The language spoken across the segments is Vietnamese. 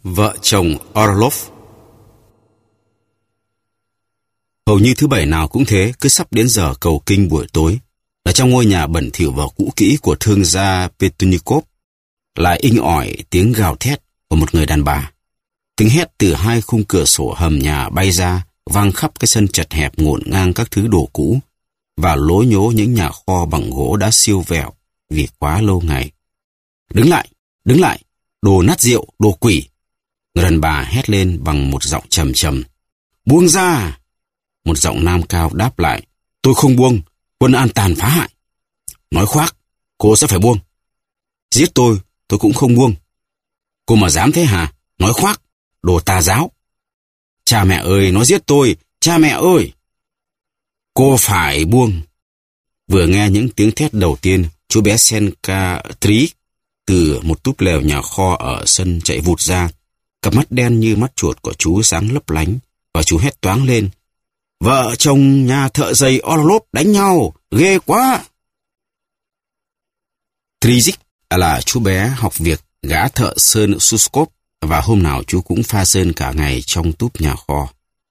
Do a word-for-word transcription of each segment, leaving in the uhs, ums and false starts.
Vợ chồng Orlov. Hầu như thứ bảy nào cũng thế, cứ sắp đến giờ cầu kinh buổi tối, ở trong ngôi nhà bẩn thỉu và cũ kỹ của thương gia Petunikov, lại inh ỏi tiếng gào thét của một người đàn bà. Tiếng hét từ hai khung cửa sổ hầm nhà bay ra, vang khắp cái sân chật hẹp ngổn ngang các thứ đồ cũ, và lố nhố những nhà kho bằng gỗ đã siêu vẹo vì quá lâu ngày. Đứng lại, đứng lại, đồ nát rượu, đồ quỷ! Người đàn bà hét lên bằng một giọng trầm trầm. Buông ra! Một giọng nam cao đáp lại. Tôi không buông, quân an tàn phá hại. Nói khoác, cô sẽ phải buông. Giết tôi, tôi cũng không buông. Cô mà dám thế hả? Nói khoác, đồ tà giáo. Cha mẹ ơi, nó giết tôi, cha mẹ ơi! Cô phải buông. Vừa nghe những tiếng thét đầu tiên, chú bé Senka Tri từ một túp lều nhà kho ở sân chạy vụt ra. Cặp mắt đen như mắt chuột của chú sáng lấp lánh, và chú hét toáng lên. Vợ chồng nhà thợ giày Orlov đánh nhau, ghê quá! Trizik là chú bé học việc gã thợ sơn Suskov, và hôm nào chú cũng pha sơn cả ngày trong túp nhà kho.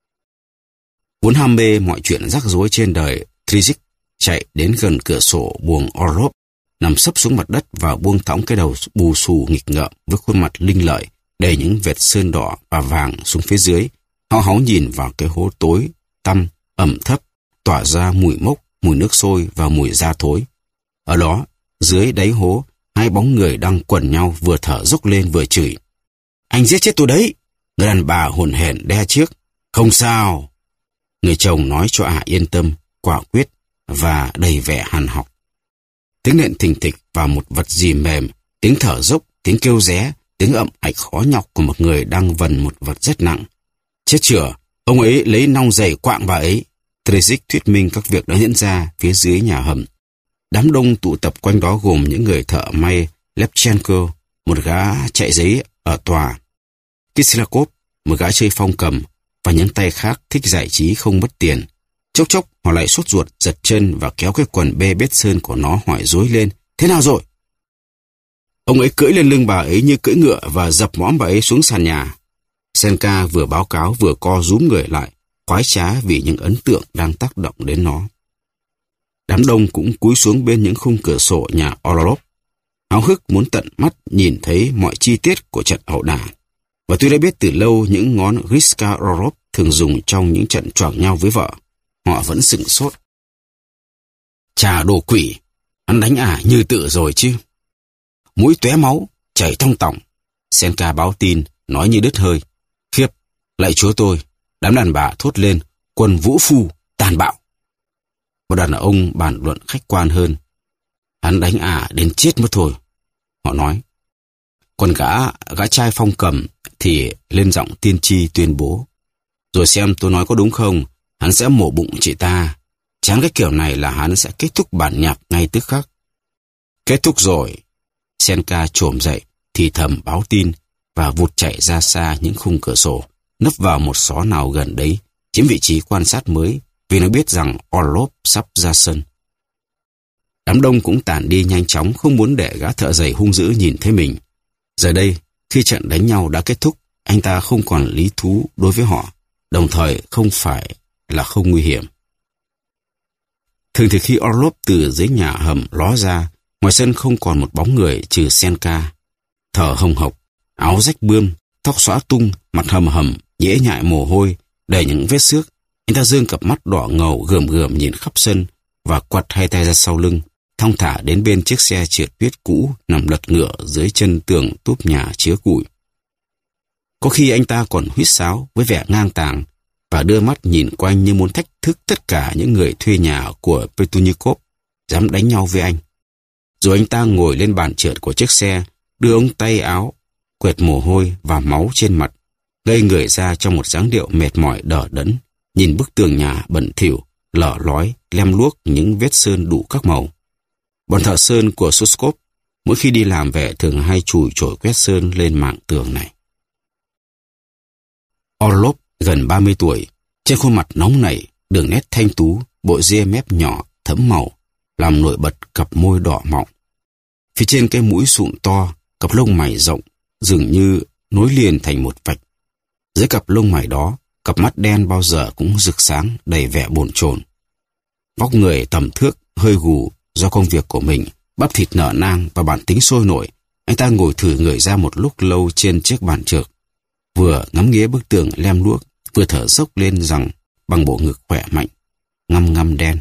Vốn ham mê mọi chuyện rắc rối trên đời, Trizik chạy đến gần cửa sổ buồng Orlov, nằm sấp xuống mặt đất và buông thõng cái đầu bù xù nghịch ngợm với khuôn mặt linh lợi, đầy những vệt sơn đỏ và vàng xuống phía dưới, háo háo nhìn vào cái hố tối, tăm, ẩm thấp, tỏa ra mùi mốc, mùi nước sôi và mùi da thối. Ở đó, dưới đáy hố, hai bóng người đang quần nhau vừa thở dốc lên vừa chửi. Anh giết chết tôi đấy! Người đàn bà hồn hển đe trước. Không sao! Người chồng nói cho ả yên tâm, quả quyết và đầy vẻ hằn học. Tiếng nện thình thịch vào một vật gì mềm, tiếng thở dốc, tiếng kêu ré, tiếng ậm ạch khó nhọc của một người đang vần một vật rất nặng. Chết chửa, ông ấy lấy nong giày quạng bà ấy. Trizik thuyết minh các việc đã diễn ra phía dưới nhà hầm. Đám đông tụ tập quanh đó gồm những người thợ may Lepchenko, một gã chạy giấy ở tòa, Kislakov, một gã chơi phong cầm, và những tay khác thích giải trí không mất tiền. Chốc chốc họ lại sốt ruột giật chân và kéo cái quần bê bết sơn của nó hỏi rối lên. Thế nào rồi? Ông ấy cưỡi lên lưng bà ấy như cưỡi ngựa và dập mõm bà ấy xuống sàn nhà. Senka vừa báo cáo vừa co rúm người lại, khoái trá vì những ấn tượng đang tác động đến nó. Đám đông cũng cúi xuống bên những khung cửa sổ nhà Orlov, háo hức muốn tận mắt nhìn thấy mọi chi tiết của trận ẩu đả. Và tôi đã biết từ lâu những ngón Griska Orlov thường dùng trong những trận choảng nhau với vợ. Họ vẫn sửng sốt. Chà đồ quỷ, hắn đánh ả như tự rồi chứ. Mũi tóe máu, chảy trong tỏng. Senka báo tin, nói như đứt hơi. Khiếp, lạy chúa tôi, đám đàn bà thốt lên, quân vũ phu, tàn bạo. Một đàn ông bàn luận khách quan hơn. Hắn đánh ả đến chết mất thôi, họ nói. Còn gã, gã trai phong cầm thì lên giọng tiên tri tuyên bố. Rồi xem tôi nói có đúng không, hắn sẽ mổ bụng chị ta. Chán cái kiểu này là hắn sẽ kết thúc bản nhạc ngay tức khắc. Kết thúc rồi. Senka trồm dậy, thì thầm báo tin và vụt chạy ra xa những khung cửa sổ, nấp vào một xó nào gần đấy, chiếm vị trí quan sát mới vì nó biết rằng Orlov sắp ra sân. Đám đông cũng tản đi nhanh chóng, không muốn để gã thợ giày hung dữ nhìn thấy mình. Giờ đây, khi trận đánh nhau đã kết thúc, anh ta không còn lý thú đối với họ, đồng thời không phải là không nguy hiểm. Thường thì khi Orlov từ dưới nhà hầm ló ra, ngoài sân không còn một bóng người trừ Senka. Thở hồng hộc, áo rách bươm, tóc xõa tung, mặt hầm hầm, nhễ nhại mồ hôi, đầy những vết xước. Anh ta giương cặp mắt đỏ ngầu gườm gườm nhìn khắp sân và quặt hai tay ra sau lưng, thong thả đến bên chiếc xe trượt tuyết cũ nằm lật ngửa dưới chân tường túp nhà chứa củi. Có khi anh ta còn huýt sáo với vẻ ngang tàng và đưa mắt nhìn quanh như muốn thách thức tất cả những người thuê nhà của Petunikov dám đánh nhau với anh. Rồi anh ta ngồi lên bàn trượt của chiếc xe, đưa ống tay áo, quệt mồ hôi và máu trên mặt, gây người ra trong một dáng điệu mệt mỏi đờ đẫn, nhìn bức tường nhà bẩn thỉu, lở lói, lem luốc những vết sơn đủ các màu. Bọn thợ sơn của Suskov mỗi khi đi làm về thường hay chùi chổi quét sơn lên mảng tường này. Orlov gần ba mươi tuổi, trên khuôn mặt nóng nảy, đường nét thanh tú, bộ ria mép nhỏ, thẫm màu, làm nổi bật cặp môi đỏ mọng. Phía trên cái mũi sụn to, cặp lông mày rộng, dường như nối liền thành một vạch. Dưới cặp lông mày đó, cặp mắt đen bao giờ cũng rực sáng, đầy vẻ bồn chồn. Vóc người tầm thước, hơi gù do công việc của mình, bắp thịt nở nang và bản tính sôi nổi. Anh ta ngồi thử người ra một lúc lâu trên chiếc bàn trượt, vừa ngắm nghía bức tường lem luốc, vừa thở dốc lên rằng bằng bộ ngực khỏe mạnh, ngăm ngăm đen.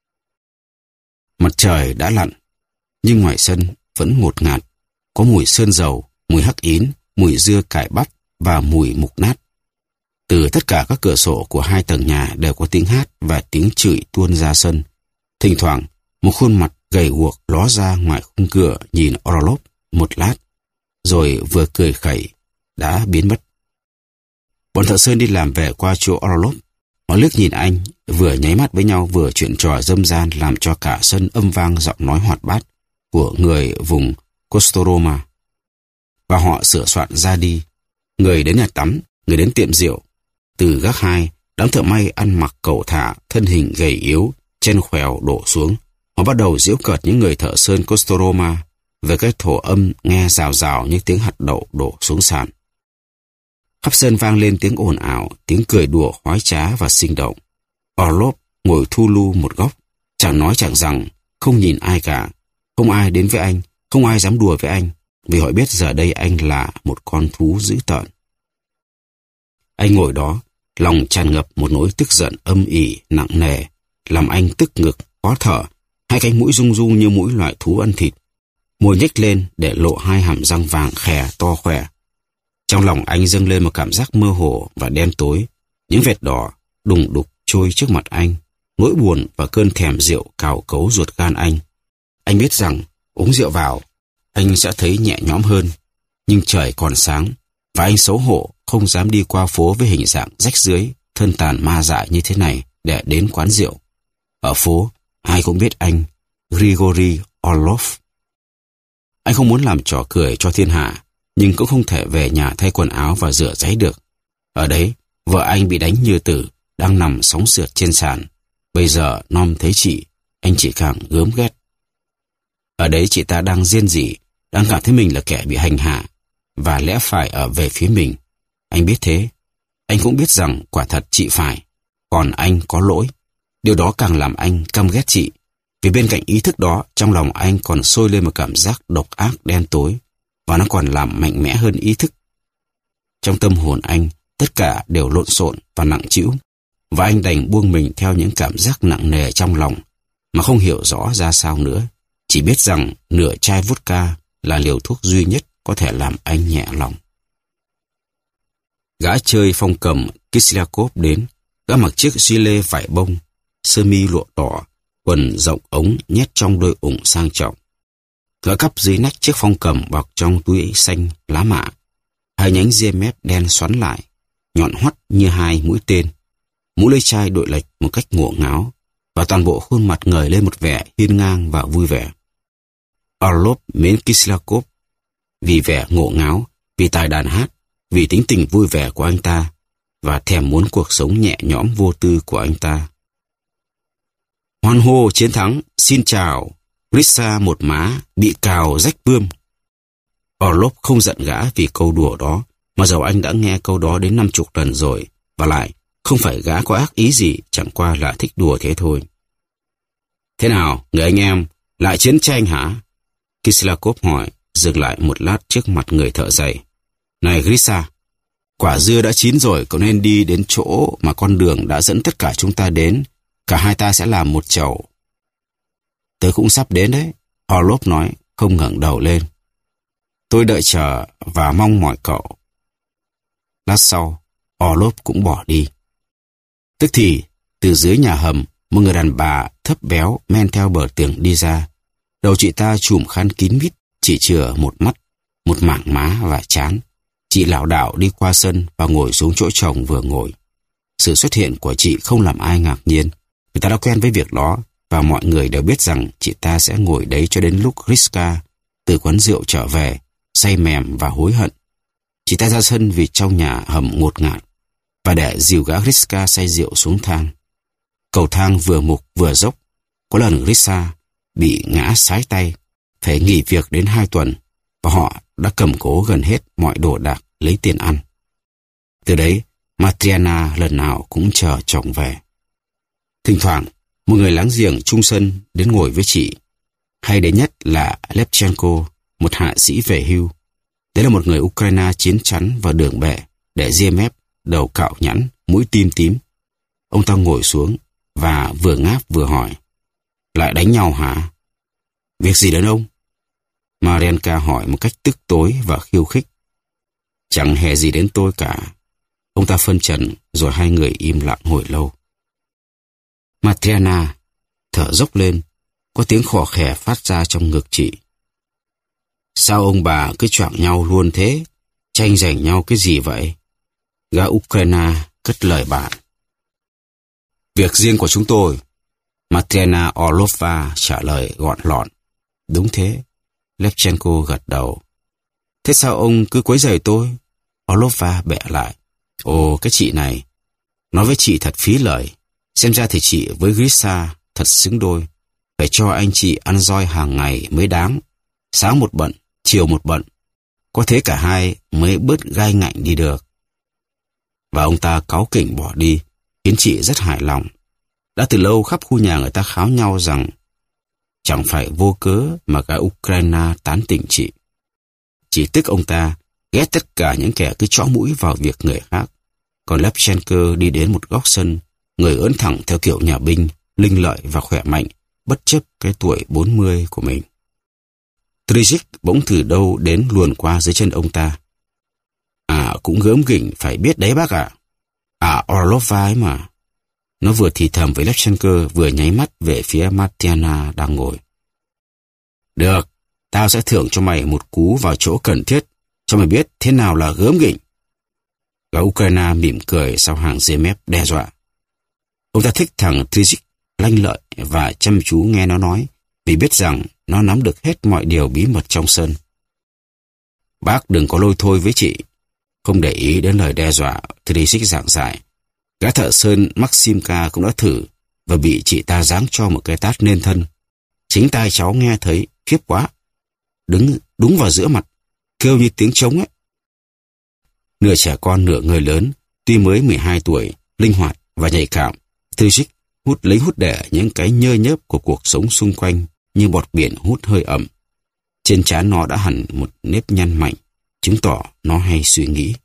Mặt trời đã lặn, nhưng ngoài sân vẫn ngột ngạt, có mùi sơn dầu, mùi hắc ín, mùi dưa cải bắp và mùi mục nát. Từ tất cả các cửa sổ của hai tầng nhà đều có tiếng hát và tiếng chửi tuôn ra sân. Thỉnh thoảng, một khuôn mặt gầy guộc ló ra ngoài khung cửa nhìn Orlov một lát, rồi vừa cười khẩy, đã biến mất. Bọn thợ sơn đi làm về qua chỗ Orlov. Họ liếc nhìn anh, vừa nháy mắt với nhau vừa chuyện trò dâm gian làm cho cả sân âm vang giọng nói hoạt bát của người vùng Kostroma. Và họ sửa soạn ra đi. Người đến nhà tắm, người đến tiệm rượu. Từ gác hai, đám thợ may ăn mặc cẩu thả, thân hình gầy yếu, chân khèo đổ xuống. Họ bắt đầu giễu cợt những người thợ sơn Kostroma về cái thổ âm nghe rào rào như tiếng hạt đậu đổ xuống sàn. Khắp sân vang lên tiếng ồn ào, tiếng cười đùa khoái trá và sinh động. Orlov ngồi thu lu một góc, chẳng nói chẳng rằng, không nhìn ai cả. Không ai đến với anh, không ai dám đùa với anh, vì họ biết giờ đây anh là một con thú dữ tợn. Anh ngồi đó, lòng tràn ngập một nỗi tức giận âm ỉ, nặng nề, làm anh tức ngực, khó thở, hai cánh mũi rung rung như mũi loại thú ăn thịt. Môi nhếch lên để lộ hai hàm răng vàng khè to khỏe. Trong lòng anh dâng lên một cảm giác mơ hồ và đen tối. Những vệt đỏ đùng đục trôi trước mặt anh. Nỗi buồn và cơn thèm rượu cào cấu ruột gan anh. Anh biết rằng uống rượu vào, anh sẽ thấy nhẹ nhõm hơn. Nhưng trời còn sáng, và anh xấu hổ không dám đi qua phố với hình dạng rách rưới, thân tàn ma dại như thế này để đến quán rượu. Ở phố, ai cũng biết anh, Grigory Orlov. Anh không muốn làm trò cười cho thiên hạ, nhưng cũng không thể về nhà thay quần áo và rửa ráy được. Ở đấy, vợ anh bị đánh như tử, đang nằm sóng sượt trên sàn. Bây giờ Nom thấy chị, anh chỉ càng gớm ghét. Ở đấy chị ta đang rên rỉ, đang cảm thấy mình là kẻ bị hành hạ, và lẽ phải ở về phía mình. Anh biết thế. Anh cũng biết rằng quả thật chị phải, còn anh có lỗi. Điều đó càng làm anh căm ghét chị. Vì bên cạnh ý thức đó, trong lòng anh còn sôi lên một cảm giác độc ác đen tối, và nó còn làm mạnh mẽ hơn ý thức. Trong tâm hồn anh, tất cả đều lộn xộn và nặng trĩu, và anh đành buông mình theo những cảm giác nặng nề trong lòng, mà không hiểu rõ ra sao nữa. Chỉ biết rằng nửa chai vodka là liều thuốc duy nhất có thể làm anh nhẹ lòng. Gã chơi phong cầm Kislyakov đến. Gã mặc chiếc gilet vải bông, sơ mi lụa đỏ, quần rộng ống nhét trong đôi ủng sang trọng. Gã cắp dưới nách chiếc phong cầm bọc trong túi xanh lá mạ. Hai nhánh ria mép đen xoắn lại, nhọn hoắt như hai mũi tên. Mũ lưỡi chai đội lệch một cách ngổ ngáo, và toàn bộ khuôn mặt ngời lên một vẻ hiên ngang và vui vẻ. Orlov mến Kislyakov vì vẻ ngổ ngáo, vì tài đàn hát, vì tính tình vui vẻ của anh ta, và thèm muốn cuộc sống nhẹ nhõm vô tư của anh ta. Hoan hô chiến thắng, xin chào, Grissa một má, bị cào rách bươm. Orlov không giận gã vì câu đùa đó, mà dầu anh đã nghe câu đó đến năm chục lần rồi, và lại, không phải gã có ác ý gì, chẳng qua là thích đùa thế thôi. Thế nào, người anh em, lại chiến tranh hả? Kislakov hỏi, dừng lại một lát trước mặt người thợ giày. Này Grissa, quả dưa đã chín rồi, cậu nên đi đến chỗ mà con đường đã dẫn tất cả chúng ta đến. Cả hai ta sẽ làm một chầu. Tớ cũng sắp đến đấy, Orlov nói, không ngẩng đầu lên. Tôi đợi chờ và mong mỏi cậu. Lát sau, Orlov cũng bỏ đi. Tức thì, từ dưới nhà hầm, một người đàn bà thấp béo men theo bờ tường đi ra. Đầu chị ta trùm khăn kín mít, chỉ chừa một mắt, một mảng má và trán. Chị lảo đảo đi qua sân và ngồi xuống chỗ chồng vừa ngồi. Sự xuất hiện của chị không làm ai ngạc nhiên. Người ta đã quen với việc đó, và mọi người đều biết rằng chị ta sẽ ngồi đấy cho đến lúc Griska từ quán rượu trở về, say mềm và hối hận. Chị ta ra sân vì trong nhà hầm ngột ngạt, và để dìu gã Griska say rượu xuống thang. Cầu thang vừa mục vừa dốc. Có lần Griska bị ngã sái tay, phải nghỉ việc đến hai tuần, và họ đã cầm cố gần hết mọi đồ đạc lấy tiền ăn. Từ đấy, Matriana lần nào cũng chờ chồng về. Thỉnh thoảng, một người láng giềng chung sân đến ngồi với chị. Hay đến nhất là Levchenko, một hạ sĩ về hưu. Đấy là một người Ukraine chiến chắn vào đường bệ, để ria mép, đầu cạo nhẵn, mũi tim tím. Ông ta ngồi xuống và vừa ngáp vừa hỏi. Lại đánh nhau hả? Việc gì đến ông? Marianka hỏi một cách tức tối và khiêu khích. Chẳng hề gì đến tôi cả. Ông ta phân trần, rồi hai người im lặng hồi lâu. Matriana thở dốc lên, có tiếng khò khè phát ra trong ngực chị. Sao ông bà cứ choạng nhau luôn thế? Tranh giành nhau cái gì vậy? Gã Ukraine cất lời bạn. Việc riêng của chúng tôi. Matriana Orlova trả lời gọn lọn. Đúng thế. Levchenko gật đầu. Thế sao ông cứ quấy rầy tôi? Orlova bẹ lại. Ồ, cái chị này. Nói với chị thật phí lời. Xem ra thì chị với Grisha thật xứng đôi. Phải cho anh chị ăn roi hàng ngày mới đáng. Sáng một bận, chiều một bận. Có thế cả hai mới bớt gai ngạnh đi được. Và ông ta cáu kỉnh bỏ đi, khiến chị rất hài lòng. Đã từ lâu khắp khu nhà người ta kháo nhau rằng chẳng phải vô cớ mà cả Ukraine tán tỉnh chị. Chỉ tức ông ta ghét tất cả những kẻ cứ chõ mũi vào việc người khác. Còn Levchenko đi đến một góc sân, người ưỡn thẳng theo kiểu nhà binh, linh lợi và khỏe mạnh, bất chấp cái tuổi bốn mươi của mình. Trizik bỗng từ đâu đến luồn qua dưới chân ông ta. À, cũng gớm ghỉnh phải biết đấy bác ạ. À, Orlova ấy mà. Nó vừa thì thầm với Levchenko, vừa nháy mắt về phía Matriana đang ngồi. Được, tao sẽ thưởng cho mày một cú vào chỗ cần thiết, cho mày biết thế nào là gớm ghỉnh. Gã Ukraine mỉm cười sau hàng dê mép đe dọa. Ông ta thích thằng Trizik lanh lợi và chăm chú nghe nó nói, vì biết rằng nó nắm được hết mọi điều bí mật trong sân. Bác đừng có lôi thôi với chị. Không để ý đến lời đe dọa, Trizik giảng giải. Gã thợ sơn Maximka cũng đã thử và bị chị ta giáng cho một cái tát nên thân. Chính tai cháu nghe thấy, khiếp quá. Đứng đúng vào giữa mặt, kêu như tiếng trống ấy. Nửa trẻ con nửa người lớn, tuy mới mười hai tuổi, linh hoạt và nhạy cảm, Trizik hút lấy hút để những cái nhơ nhớp của cuộc sống xung quanh như bọt biển hút hơi ẩm. Trên trán nó đã hẳn một nếp nhăn mạnh, chứng tỏ nó hay suy nghĩ.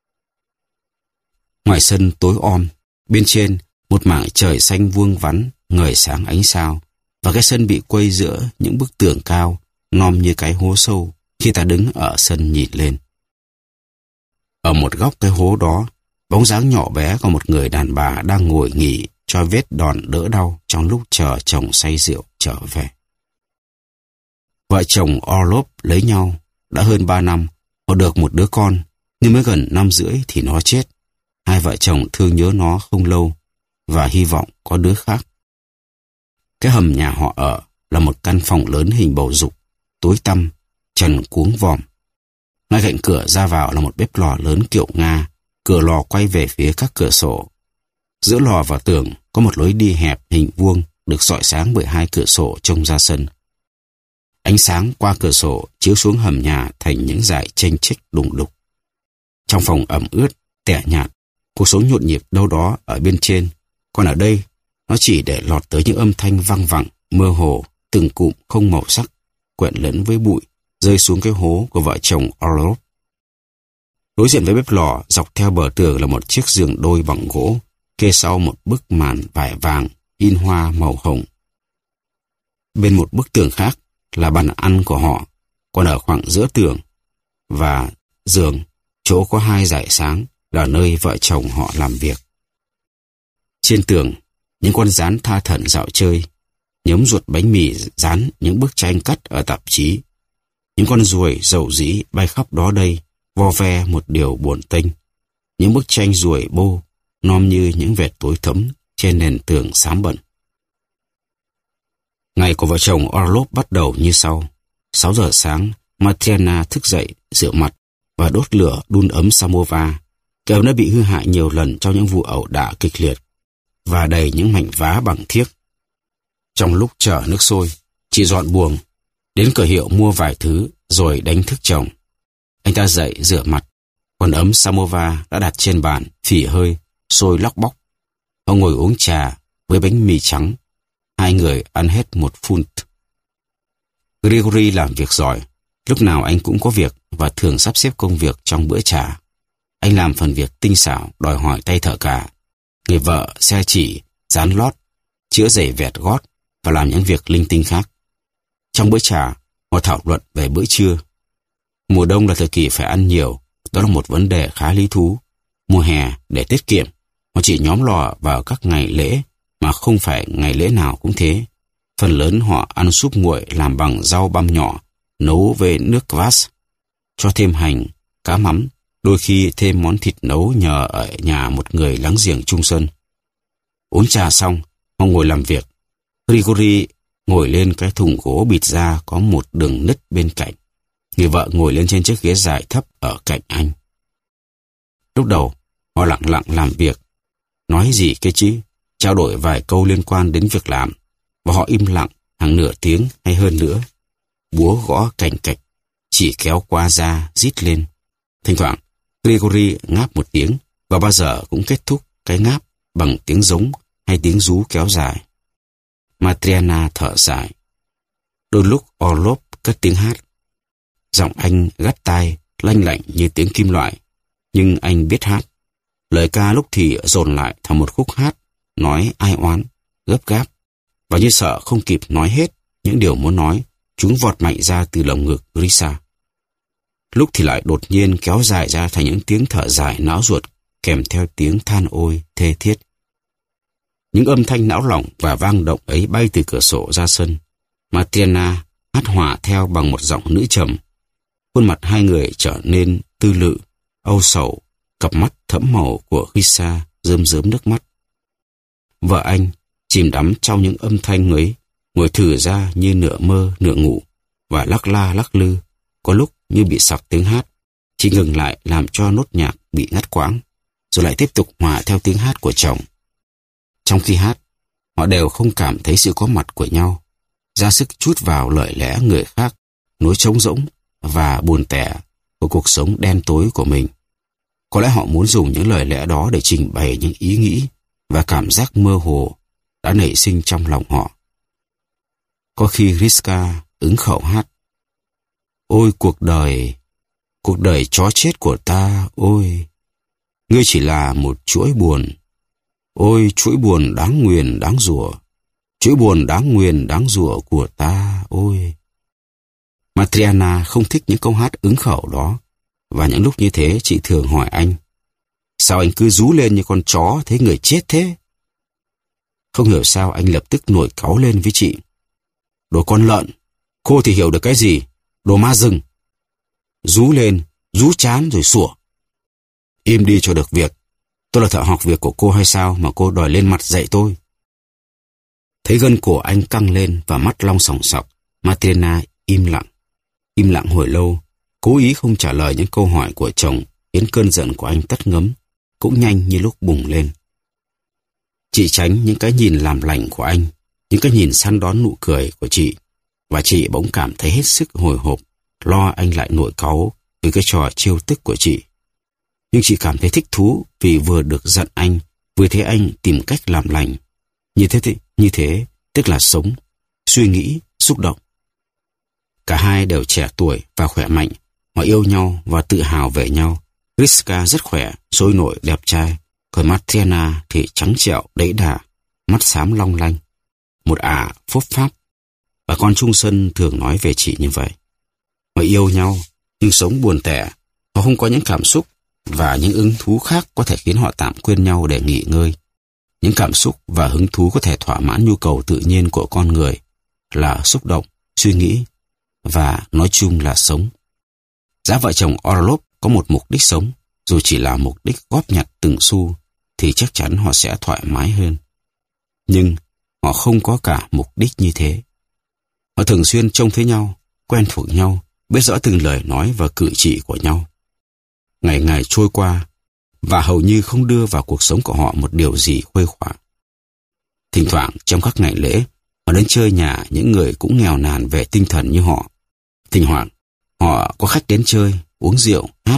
Ngoài sân tối om, bên trên một mảng trời xanh vuông vắn, ngời sáng ánh sao, và cái sân bị quây giữa những bức tường cao, nom như cái hố sâu khi ta đứng ở sân nhìn lên. Ở một góc cái hố đó, bóng dáng nhỏ bé của một người đàn bà đang ngồi nghỉ cho vết đòn đỡ đau trong lúc chờ chồng say rượu trở về. Vợ chồng Orlov lấy nhau đã hơn ba năm, họ được một đứa con, nhưng mới gần năm rưỡi thì nó chết. Hai vợ chồng thương nhớ nó không lâu và hy vọng có đứa khác. Cái hầm nhà họ ở là một căn phòng lớn hình bầu dục, tối tăm, trần cuống vòm. Ngay cạnh cửa ra vào là một bếp lò lớn kiểu Nga, cửa lò quay về phía các cửa sổ. Giữa lò và tường có một lối đi hẹp hình vuông được rọi sáng bởi hai cửa sổ trông ra sân. Ánh sáng qua cửa sổ chiếu xuống hầm nhà thành những dải chênh chích đùng đục. Trong phòng ẩm ướt, tẻ nhạt, cuộc sống nhộn nhịp đâu đó ở bên trên, còn ở đây nó chỉ để lọt tới những âm thanh văng vẳng, mơ hồ, từng cụm không màu sắc, quện lẫn với bụi, rơi xuống cái hố của vợ chồng Orlov. Đối diện với bếp lò, dọc theo bờ tường là một chiếc giường đôi bằng gỗ, kê sau một bức màn vải vàng, in hoa màu hồng. Bên một bức tường khác là bàn ăn của họ, còn ở khoảng giữa tường và giường, chỗ có hai dải sáng là nơi vợ chồng họ làm việc. Trên tường, những con rán tha thẩn dạo chơi, nhóm ruột bánh mì dán những bức tranh cắt ở tạp chí. Những con ruồi rầu rĩ bay khắp đó đây, vo ve một điều buồn tênh. Những bức tranh ruồi bô, nom như những vệt tối thẫm trên nền tường xám bẩn. Ngày của vợ chồng Orlov bắt đầu như sau. Sáu giờ sáng, Matriana thức dậy, rửa mặt và đốt lửa đun ấm samovar. Cái ấm đã bị hư hại nhiều lần trong những vụ ẩu đả kịch liệt và đầy những mảnh vá bằng thiếc. Trong lúc chờ nước sôi, chị dọn buồng, đến cửa hiệu mua vài thứ rồi đánh thức chồng. Anh ta dậy rửa mặt, Còn ấm samovar đã đặt trên bàn, phỉ hơi, sôi lóc bóc. Họ ngồi uống trà với bánh mì trắng. Hai người ăn hết một funt. Grigory làm việc giỏi. Lúc nào anh cũng có việc và thường sắp xếp công việc trong bữa trà. Anh làm phần việc tinh xảo, đòi hỏi tay thợ cả. Người vợ xe chỉ, dán lót, chữa giày vẹt gót và làm những việc linh tinh khác. Trong bữa trà, họ thảo luận về bữa trưa. Mùa đông là thời kỳ phải ăn nhiều, đó là một vấn đề khá lý thú. Mùa hè, để tiết kiệm, họ chỉ nhóm lò vào các ngày lễ, mà không phải ngày lễ nào cũng thế. Phần lớn họ ăn súp nguội làm bằng rau băm nhỏ, nấu với nước kvass, cho thêm hành, cá mắm, đôi khi thêm món thịt nấu nhờ ở nhà một người láng giềng chung sân. Uống trà xong, họ ngồi làm việc. Grigory ngồi lên cái thùng gỗ bịt ra có một đường nứt bên cạnh. Người vợ ngồi lên trên chiếc ghế dài thấp ở cạnh anh. Lúc đầu, họ lặng lặng làm việc. Nói gì cái chứ, trao đổi vài câu liên quan đến việc làm. Và họ im lặng hàng nửa tiếng hay hơn nữa. Búa gõ cành cạch, chỉ kéo qua da, rít lên. Thỉnh thoảng, Grigory ngáp một tiếng và bao giờ cũng kết thúc cái ngáp bằng tiếng giống hay tiếng rú kéo dài. Matriana thở dài. Đôi lúc Orlov cất tiếng hát. Giọng anh gắt tai, lanh lảnh như tiếng kim loại. Nhưng anh biết hát. Lời ca lúc thì dồn lại thành một khúc hát, nói ai oán, gấp gáp. Và như sợ không kịp nói hết những điều muốn nói, chúng vọt mạnh ra từ lồng ngực Grisa. Lúc thì lại đột nhiên kéo dài ra thành những tiếng thở dài não ruột, kèm theo tiếng than ôi thê thiết. Những âm thanh não lỏng và vang động ấy bay từ cửa sổ ra sân. Matriana hát hòa theo bằng một giọng nữ trầm. Khuôn mặt hai người trở nên tư lự, âu sầu, cặp mắt thẫm màu của Grisa rơm rớm nước mắt. Vợ anh chìm đắm trong những âm thanh ấy, ngồi thử ra như nửa mơ nửa ngủ và lắc la lắc lư, có lúc như bị sặc tiếng hát, chỉ ngừng lại làm cho nốt nhạc bị ngắt quãng, rồi lại tiếp tục hòa theo tiếng hát của chồng. Trong khi hát, họ đều không cảm thấy sự có mặt của nhau, ra sức trút vào lời lẽ người khác, nỗi trống rỗng và buồn tẻ của cuộc sống đen tối của mình. Có lẽ họ muốn dùng những lời lẽ đó để trình bày những ý nghĩ và cảm giác mơ hồ đã nảy sinh trong lòng họ. Có khi Griska ứng khẩu hát. Ôi cuộc đời, cuộc đời chó chết của ta, ôi, ngươi chỉ là một chuỗi buồn. Ôi chuỗi buồn đáng nguyền đáng rủa, chuỗi buồn đáng nguyền đáng rủa của ta, ôi. Matriana không thích những câu hát ứng khẩu đó, và những lúc như thế chị thường hỏi anh, sao anh cứ rú lên như con chó thấy người chết thế? Không hiểu sao anh lập tức nổi cáu lên với chị. Đồ con lợn, cô thì hiểu được cái gì? Đồ ma rừng. Rú lên, rú chán rồi sủa. Im đi cho được việc. Tôi là thợ học việc của cô hay sao mà cô đòi lên mặt dạy tôi? Thấy gân cổ anh căng lên và mắt long sòng sọc, Matriana im lặng. Im lặng hồi lâu, cố ý không trả lời những câu hỏi của chồng, khiến cơn giận của anh tắt ngấm, cũng nhanh như lúc bùng lên. Chị tránh những cái nhìn làm lành của anh, những cái nhìn săn đón nụ cười của chị, và chị bỗng cảm thấy hết sức hồi hộp, lo anh lại nổi cáu với cái trò trêu tức của chị. Nhưng chị cảm thấy thích thú vì vừa được giận anh, vừa thấy anh tìm cách làm lành. Như thế, như thế tức là sống, suy nghĩ, xúc động. Cả hai đều trẻ tuổi và khỏe mạnh, họ yêu nhau và tự hào về nhau. Griska rất khỏe, sôi nổi, đẹp trai, còn Matriana thì trắng trẻo, đẫy đà, mắt xám long lanh, một ả phốp pháp. Bà con chung sân thường nói về chị như vậy. Họ yêu nhau, nhưng sống buồn tẻ, họ không có những cảm xúc và những hứng thú khác có thể khiến họ tạm quên nhau để nghỉ ngơi. Những cảm xúc và hứng thú có thể thỏa mãn nhu cầu tự nhiên của con người là xúc động, suy nghĩ và nói chung là sống. Giá vợ chồng Orlov có một mục đích sống, dù chỉ là mục đích góp nhặt từng xu, thì chắc chắn họ sẽ thoải mái hơn. Nhưng họ không có cả mục đích như thế. Họ thường xuyên trông thấy nhau, quen thuộc nhau, biết rõ từng lời nói và cử chỉ của nhau. Ngày ngày trôi qua, và hầu như không đưa vào cuộc sống của họ một điều gì khuây khỏa. Thỉnh thoảng trong các ngày lễ, họ đến chơi nhà những người cũng nghèo nàn về tinh thần như họ. Thỉnh thoảng, họ có khách đến chơi, uống rượu, hát,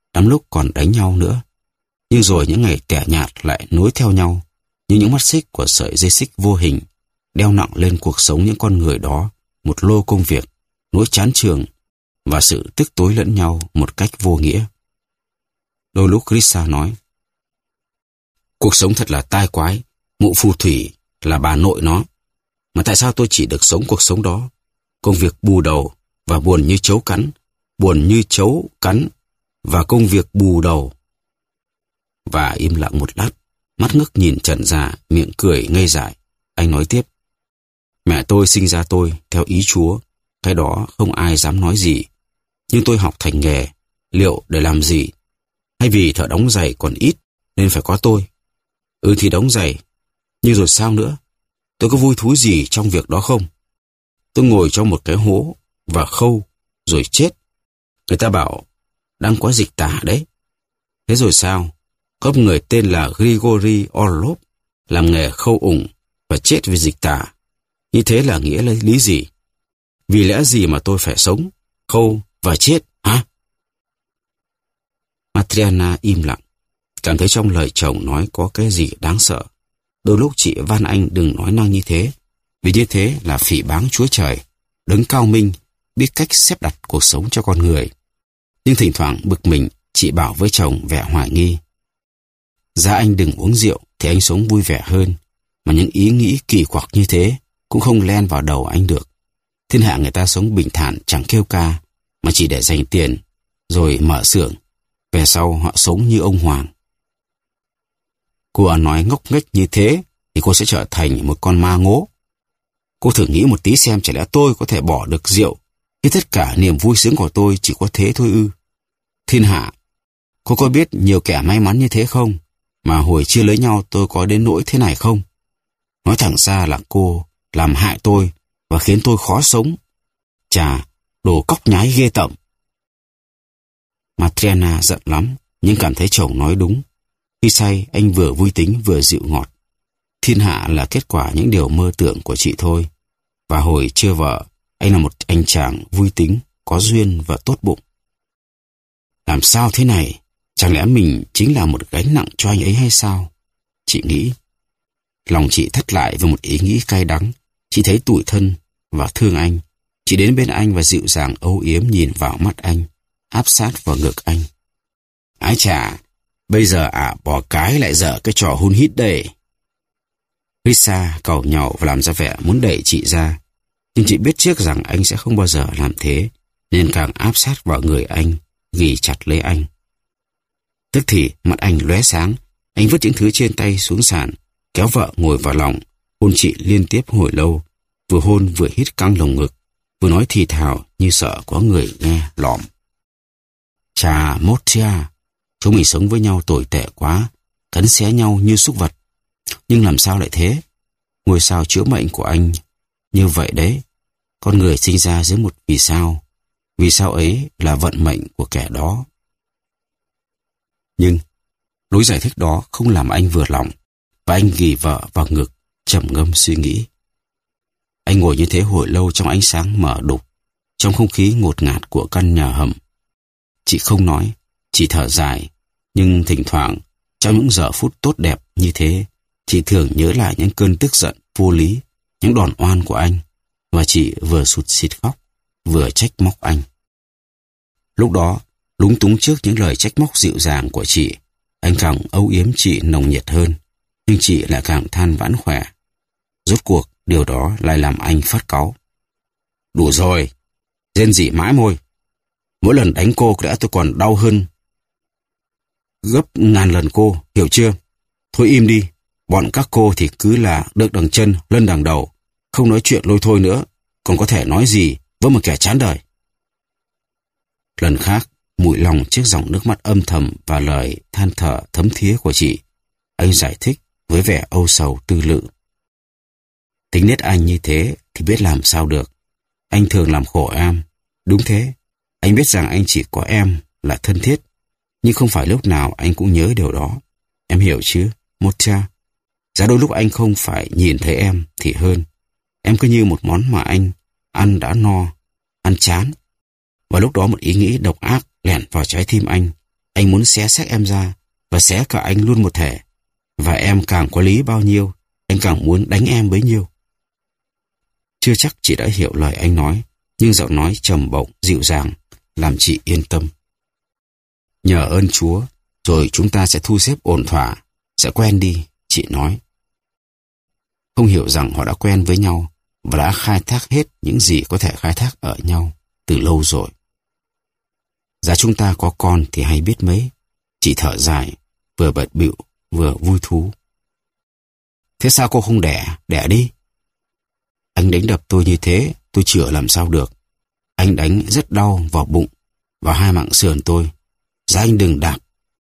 lắm lúc còn đánh nhau nữa. Nhưng rồi những ngày tẻ nhạt lại nối theo nhau, như những mắt xích của sợi dây xích vô hình, đeo nặng lên cuộc sống những con người đó một lô công việc, nỗi chán chường và sự tức tối lẫn nhau một cách vô nghĩa. Đôi lúc Risa nói, cuộc sống thật là tai quái, mụ phù thủy là bà nội nó. Mà tại sao tôi chỉ được sống cuộc sống đó? Công việc bù đầu và buồn như chấu cắn, buồn như chấu cắn và công việc bù đầu. Và im lặng một lát, mắt ngước nhìn trần già, miệng cười ngây dại. Anh nói tiếp, mẹ tôi sinh ra tôi theo ý Chúa, cái đó không ai dám nói gì. Nhưng tôi học thành nghề, liệu để làm gì? Hay vì thợ đóng giày còn ít nên phải có tôi? Ừ thì đóng giày, nhưng rồi sao nữa? Tôi có vui thú gì trong việc đó không? Tôi ngồi trong một cái hố và khâu rồi chết. Người ta bảo đang có dịch tả đấy. Thế rồi sao? Có một người tên là Grigory Orlov làm nghề khâu ủng và chết vì dịch tả. Như thế là nghĩa là lý gì? Vì lẽ gì mà tôi phải sống, khâu và chết hả? Matriana im lặng, cảm thấy trong lời chồng nói có cái gì đáng sợ. Đôi lúc chị van anh đừng nói năng như thế, vì như thế là phỉ báng Chúa Trời, đấng cao minh, biết cách xếp đặt cuộc sống cho con người. Nhưng thỉnh thoảng bực mình, chị bảo với chồng vẻ hoài nghi. Giá anh đừng uống rượu thì anh sống vui vẻ hơn, mà những ý nghĩ kỳ quặc như thế cũng không len vào đầu anh được. Thiên hạ người ta sống bình thản chẳng kêu ca, mà chỉ để dành tiền, rồi mở xưởng. Về sau họ sống như ông hoàng. Cô nói ngốc nghếch như thế thì cô sẽ trở thành một con ma ngố. Cô thử nghĩ một tí xem, chả lẽ tôi có thể bỏ được rượu khi tất cả niềm vui sướng của tôi chỉ có thế thôi ư? Thiên hạ, cô có biết nhiều kẻ may mắn như thế không? Mà hồi chưa lấy nhau tôi có đến nỗi thế này không? Nói thẳng ra là cô làm hại tôi và khiến tôi khó sống. Chà, đồ cóc nhái ghê tởm. Matriana giận lắm, nhưng cảm thấy chồng nói đúng. Khi say, anh vừa vui tính vừa dịu ngọt. Thiên hạ là kết quả những điều mơ tưởng của chị thôi. Và hồi chưa vợ, anh là một anh chàng vui tính, có duyên và tốt bụng. Làm sao thế này? Chẳng lẽ mình chính là một gánh nặng cho anh ấy hay sao? Chị nghĩ. Lòng chị thắt lại với một ý nghĩ cay đắng. Chị thấy tủi thân và thương anh. Chị đến bên anh và dịu dàng âu yếm nhìn vào mắt anh, áp sát vào ngực anh. Ái chà, bây giờ ạ à, bỏ cái lại dở cái trò hun hít đây. Risa cầu nhàu và làm ra vẻ muốn đẩy chị ra. Nhưng chị biết trước rằng anh sẽ không bao giờ làm thế, nên càng áp sát vào người anh, ghì chặt lấy anh. Tức thì mặt anh lóe sáng, anh vứt những thứ trên tay xuống sàn, kéo vợ ngồi vào lòng, hôn chị liên tiếp hồi lâu, vừa hôn vừa hít căng lồng ngực, vừa nói thì thào như sợ có người nghe lỏm. Chà, Motia, chúng mình sống với nhau tồi tệ quá, cắn xé nhau như súc vật. Nhưng làm sao lại thế? Ngôi sao chữa mệnh của anh như vậy đấy. Con người sinh ra dưới một vì sao. Vì sao ấy là vận mệnh của kẻ đó. Nhưng lối giải thích đó không làm anh vừa lòng, và anh ghì vợ vào ngực, trầm ngâm suy nghĩ. Anh ngồi như thế hồi lâu trong ánh sáng mờ đục, trong không khí ngột ngạt của căn nhà hầm. Chị không nói, chỉ thở dài, nhưng thỉnh thoảng, trong những giờ phút tốt đẹp như thế, chị thường nhớ lại những cơn tức giận vô lý, những đòn oan của anh, và chị vừa sụt sịt khóc, vừa trách móc anh. Lúc đó, lúng túng trước những lời trách móc dịu dàng của chị, anh càng âu yếm chị nồng nhiệt hơn, nhưng chị lại càng than vãn khỏe. Rốt cuộc, điều đó lại làm anh phát cáu. Đủ rồi, rên rỉ mãi môi. Mỗi lần đánh cô đã tôi còn đau hơn gấp ngàn lần cô, hiểu chưa? Thôi im đi, bọn các cô thì cứ là được đằng chân, lân đằng đầu, không nói chuyện lôi thôi nữa, còn có thể nói gì với một kẻ chán đời. Lần khác, mùi lòng trước dòng nước mắt âm thầm và lời than thở thấm thía của chị, anh giải thích với vẻ âu sầu tư lự. Tính nết anh như thế thì biết làm sao được. Anh thường làm khổ em. Đúng thế, anh biết rằng anh chỉ có em là thân thiết, nhưng không phải lúc nào anh cũng nhớ điều đó. Em hiểu chứ, Motia? Giá đôi lúc anh không phải nhìn thấy em thì hơn. Em cứ như một món mà anh ăn đã no, ăn chán. Và lúc đó một ý nghĩ độc ác lẻn vào trái tim anh. Anh Anh muốn xé xác em ra và xé cả anh luôn một thể. Và em càng có lý bao nhiêu, anh càng muốn đánh em bấy nhiêu. Chưa chắc chị đã hiểu lời anh nói, nhưng giọng nói trầm bổng, dịu dàng, làm chị yên tâm. Nhờ ơn Chúa, rồi chúng ta sẽ thu xếp ổn thỏa, sẽ quen đi, chị nói. Không hiểu rằng họ đã quen với nhau và đã khai thác hết những gì có thể khai thác ở nhau từ lâu rồi. Giá chúng ta có con thì hay biết mấy, chị thở dài, vừa bận bịu vừa vui thú. Thế sao cô không đẻ, đẻ đi? Anh đánh đập tôi như thế, tôi chữa làm sao được. Anh đánh rất đau vào bụng, vào hai mảng sườn tôi. Giá anh đừng đạp.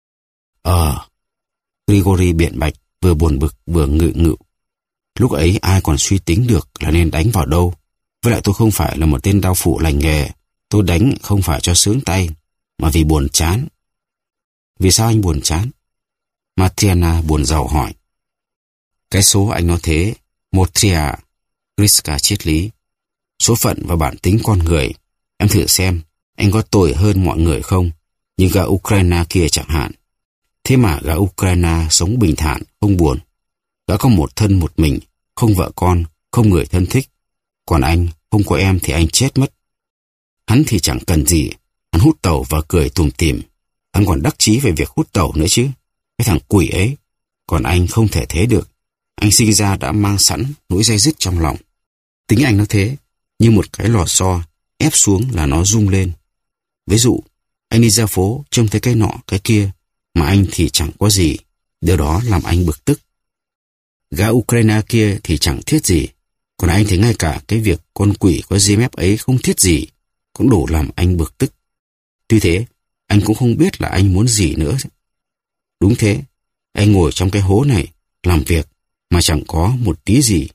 Ờ, Grigory biện bạch, vừa buồn bực vừa ngự ngự. Lúc ấy ai còn suy tính được là nên đánh vào đâu. Với lại tôi không phải là một tên đao phụ lành nghề. Tôi đánh không phải cho sướng tay, mà vì buồn chán. Vì sao anh buồn chán? Matriana buồn rầu hỏi. Cái số anh nói thế, Motria, Griska triết lý. Số phận và bản tính con người. Em thử xem, anh có tồi hơn mọi người không? Như gã Ukraine kia chẳng hạn. Thế mà gã Ukraine sống bình thản, không buồn. Gã có một thân một mình, không vợ con, không người thân thích. Còn anh, không có em thì anh chết mất. Hắn thì chẳng cần gì, hắn hút tẩu và cười tủm tỉm. Hắn còn đắc chí về việc hút tẩu nữa chứ. Cái thằng quỷ ấy. Còn anh không thể thế được. Anh sinh ra đã mang sẵn nỗi day dứt trong lòng. Tính anh nó thế, như một cái lò xo, ép xuống là nó rung lên. Ví dụ, anh đi ra phố trông thấy cái nọ cái kia, mà anh thì chẳng có gì. Điều đó làm anh bực tức. Gã Ukraine kia thì chẳng thiết gì. Còn anh thì ngay cả cái việc con quỷ có ri mép ấy không thiết gì, cũng đủ làm anh bực tức. Tuy thế, anh cũng không biết là anh muốn gì nữa. Đúng thế, anh ngồi trong cái hố này, làm việc, mà chẳng có một tí gì.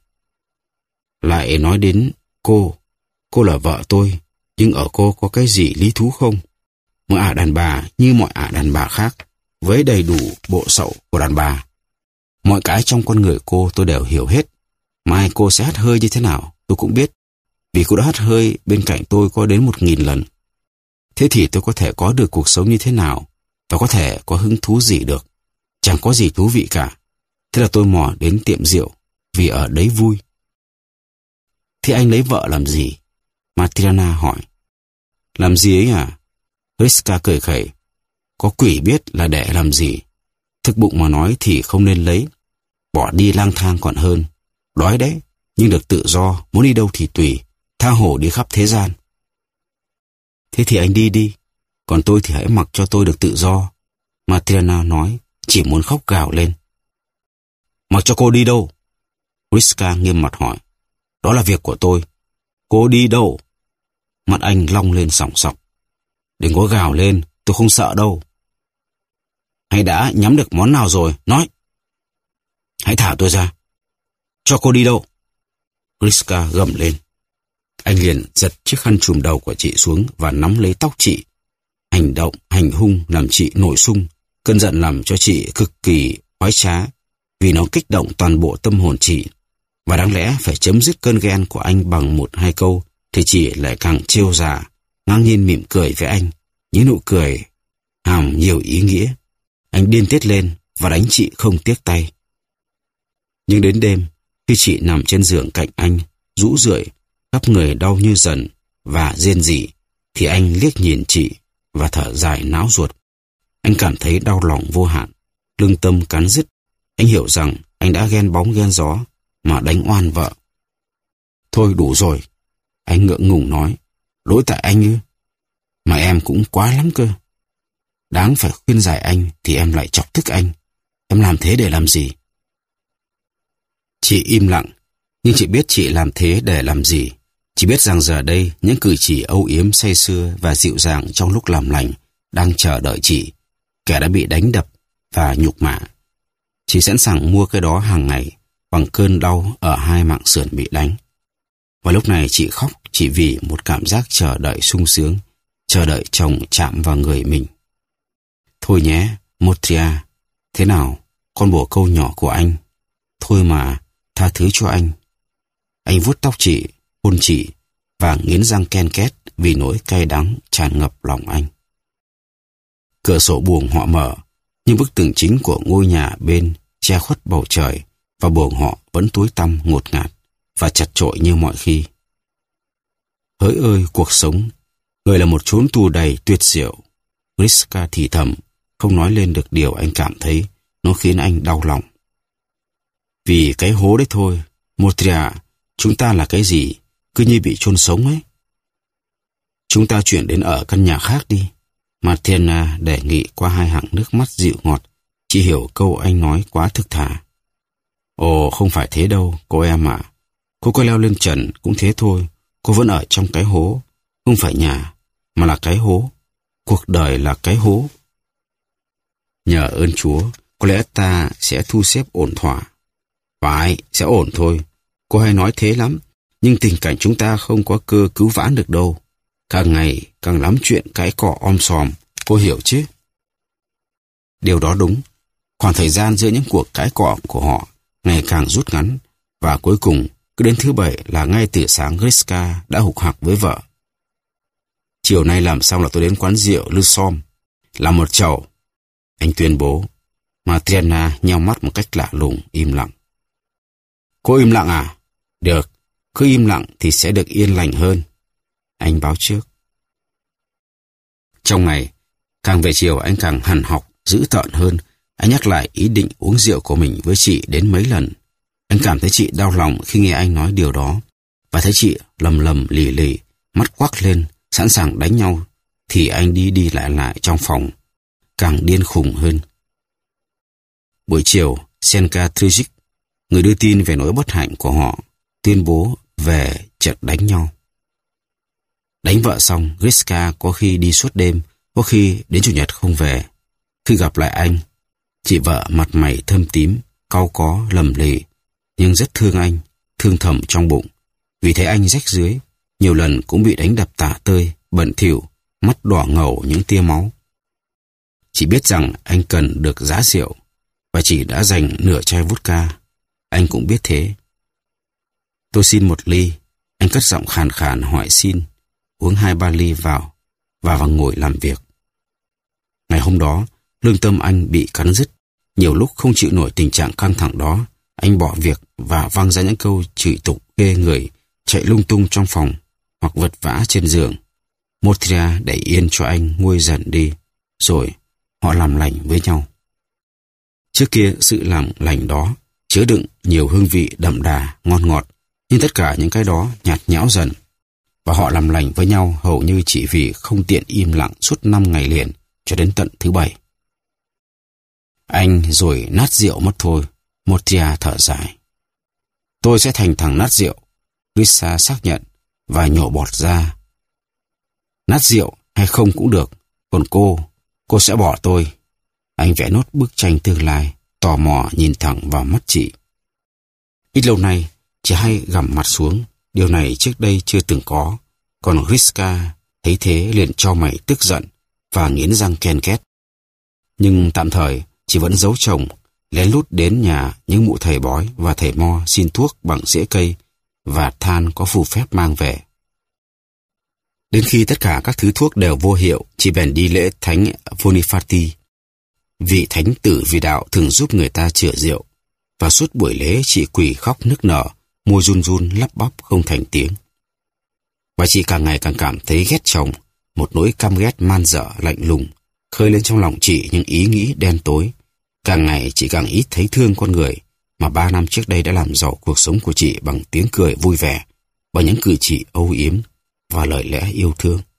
Lại nói đến cô, cô là vợ tôi, nhưng ở cô có cái gì lý thú không? Một ả đàn bà như mọi ả đàn bà khác, với đầy đủ bộ sậu của đàn bà. Mọi cái trong con người cô tôi đều hiểu hết. Mai cô sẽ hắt hơi như thế nào, tôi cũng biết. Vì cô đã hắt hơi bên cạnh tôi có đến một nghìn lần. Thế thì tôi có thể có được cuộc sống như thế nào, và có thể có hứng thú gì được. Chẳng có gì thú vị cả. Thế là tôi mò đến tiệm rượu, vì ở đấy vui. Thế anh lấy vợ làm gì? Matriana hỏi. Làm gì ấy à? Griska cười khẩy. Có quỷ biết là để làm gì. Thực bụng mà nói thì không nên lấy. Bỏ đi lang thang còn hơn. Đói đấy, nhưng được tự do, muốn đi đâu thì tùy. Tha hồ đi khắp thế gian. Thế thì anh đi đi. Còn tôi thì hãy mặc cho tôi được tự do. Matriana nói, chỉ muốn khóc gào lên. Mặc cho cô đi đâu? Griska nghiêm mặt hỏi. Đó là việc của tôi. Cô đi đâu? Mặt anh long lên sòng sọc. Đừng có gào lên, tôi không sợ đâu. Hay đã nhắm được món nào rồi, nói. Hãy thả tôi ra. Cho cô đi đâu? Griska gầm lên. Anh liền giật chiếc khăn trùm đầu của chị xuống và nắm lấy tóc chị. Hành động, hành hung làm chị nổi sung. Cơn giận làm cho chị cực kỳ khoái trá, vì nó kích động toàn bộ tâm hồn chị. Và đáng lẽ phải chấm dứt cơn ghen của anh bằng một hai câu, thì chị lại càng trêu dà, ngang nhiên mỉm cười với anh. Những nụ cười hàm nhiều ý nghĩa. Anh điên tiết lên và đánh chị không tiếc tay. Nhưng đến đêm, khi chị nằm trên giường cạnh anh, rũ rượi, khắp người đau như dần và rên rỉ, thì anh liếc nhìn chị và thở dài náo ruột. Anh cảm thấy đau lòng vô hạn, lương tâm cắn rứt. Anh hiểu rằng anh đã ghen bóng ghen gió mà đánh oan vợ. Thôi đủ rồi, anh ngượng ngùng nói. Lỗi tại anh ư? Mà em cũng quá lắm cơ. Đáng phải khuyên giải anh thì em lại chọc tức anh. Em làm thế để làm gì? Chị im lặng, nhưng chị biết chị làm thế để làm gì. Chị biết rằng giờ đây những cử chỉ âu yếm say sưa và dịu dàng trong lúc làm lành đang chờ đợi chị, kẻ đã bị đánh đập và nhục mạ. Chị sẵn sàng mua cái đó hàng ngày bằng cơn đau ở hai mảng sườn bị đánh. Và lúc này chị khóc chỉ vì một cảm giác chờ đợi sung sướng, chờ đợi chồng chạm vào người mình. Thôi nhé, Motria, thế nào, con bồ câu nhỏ của anh? Thôi mà, tha thứ cho anh. Anh vuốt tóc chị, hôn chị và nghiến răng ken két vì nỗi cay đắng tràn ngập lòng anh. Cửa sổ buồng họ mở, nhưng bức tường chính của ngôi nhà bên che khuất bầu trời và buồng họ vẫn tối tăm ngột ngạt và chật chội như mọi khi. Hỡi ơi cuộc sống, người là một chốn tù đầy tuyệt diệu. Griska thì thầm, không nói lên được điều anh cảm thấy, nó khiến anh đau lòng. Vì cái hố đấy thôi, Motria, chúng ta là cái gì, cứ như bị chôn sống ấy. Chúng ta chuyển đến ở căn nhà khác đi. Martina đề nghị qua hai hàng nước mắt dịu ngọt, chỉ hiểu câu anh nói quá thực thà. Ồ, không phải thế đâu, cô em ạ. À. Cô có leo lên trần cũng thế thôi, cô vẫn ở trong cái hố, không phải nhà, mà là cái hố. Cuộc đời là cái hố. Nhờ ơn Chúa, có lẽ ta sẽ thu xếp ổn thỏa. Phải, sẽ ổn thôi. Cô hay nói thế lắm, nhưng tình cảnh chúng ta không có cơ cứu vãn được đâu. Càng ngày càng lắm chuyện cãi cọ om sòm, cô hiểu chứ? Điều đó đúng. Khoảng thời gian giữa những cuộc cãi cọ của họ ngày càng rút ngắn, và cuối cùng cứ đến thứ bảy là ngay từ sáng Griska đã hục hặc với vợ. Chiều nay làm xong là tôi đến quán rượu Lusom, làm một chầu. Anh tuyên bố. Martina nheo mắt một cách lạ lùng, im lặng. Cô im lặng à? Được, cứ im lặng thì sẽ được yên lành hơn. Anh báo trước. Trong ngày, càng về chiều anh càng hằn học, dữ tợn hơn. Anh nhắc lại ý định uống rượu của mình với chị đến mấy lần. Anh cảm thấy chị đau lòng khi nghe anh nói điều đó, và thấy chị lầm lầm lì lì, mắt quắc lên, sẵn sàng đánh nhau, thì anh đi đi lại lại trong phòng, càng điên khùng hơn. Buổi chiều, Senka Trijic, người đưa tin về nỗi bất hạnh của họ, tuyên bố về trận đánh nhau. Đánh vợ xong, Griska có khi đi suốt đêm, có khi đến chủ nhật không về. Khi gặp lại anh, chị vợ mặt mày thâm tím, cau có, lầm lì, nhưng rất thương anh, thương thầm trong bụng. Vì thấy anh rách rưới, nhiều lần cũng bị đánh đập tả tơi, bẩn thỉu, mắt đỏ ngầu những tia máu. Chị biết rằng anh cần được giá rượu, và chị đã dành nửa chai vodka. Anh cũng biết thế. Tôi xin một ly. Anh cất giọng khàn khàn hỏi xin. Uống hai ba ly vào, và vào ngồi làm việc. Ngày hôm đó, lương tâm anh bị cắn rứt. Nhiều lúc không chịu nổi tình trạng căng thẳng đó, anh bỏ việc và vang ra những câu chửi tục ghê người, chạy lung tung trong phòng hoặc vật vã trên giường. Motria để yên cho anh nguôi dần đi, rồi họ làm lành với nhau. Trước kia sự làm lành đó chứa đựng nhiều hương vị đậm đà, ngon ngọt, nhưng tất cả những cái đó nhạt nhẽo dần, và họ làm lành với nhau hầu như chỉ vì không tiện im lặng suốt năm ngày liền cho đến tận thứ bảy. Anh rồi nát rượu mất thôi, Motria thở dài. Tôi sẽ thành thằng nát rượu, Griska xác nhận và nhổ bọt ra. Nát rượu hay không cũng được, còn cô, cô sẽ bỏ tôi. Anh vẽ nốt bức tranh tương lai, tò mò nhìn thẳng vào mắt chị. Ít lâu nay, chị hay gằm mặt xuống, điều này trước đây chưa từng có. Còn Griska thấy thế liền cho mày tức giận và nghiến răng ken két. Nhưng tạm thời, chị vẫn giấu chồng, lén lút đến nhà những mụ thầy bói và thầy mo xin thuốc bằng rễ cây và than có phù phép mang về. Đến khi tất cả các thứ thuốc đều vô hiệu, chị bèn đi lễ thánh Bonifati. Vị thánh tử vì đạo thường giúp người ta chữa rượu, và suốt buổi lễ chị quỳ khóc nức nở, môi run run lắp bắp không thành tiếng. Và chị càng ngày càng cảm thấy ghét chồng, một nỗi căm ghét man dợ lạnh lùng khơi lên trong lòng chị những ý nghĩ đen tối. Càng ngày chị càng ít thấy thương con người mà ba năm trước đây đã làm giàu cuộc sống của chị bằng tiếng cười vui vẻ, bằng những cử chỉ âu yếm và lời lẽ yêu thương.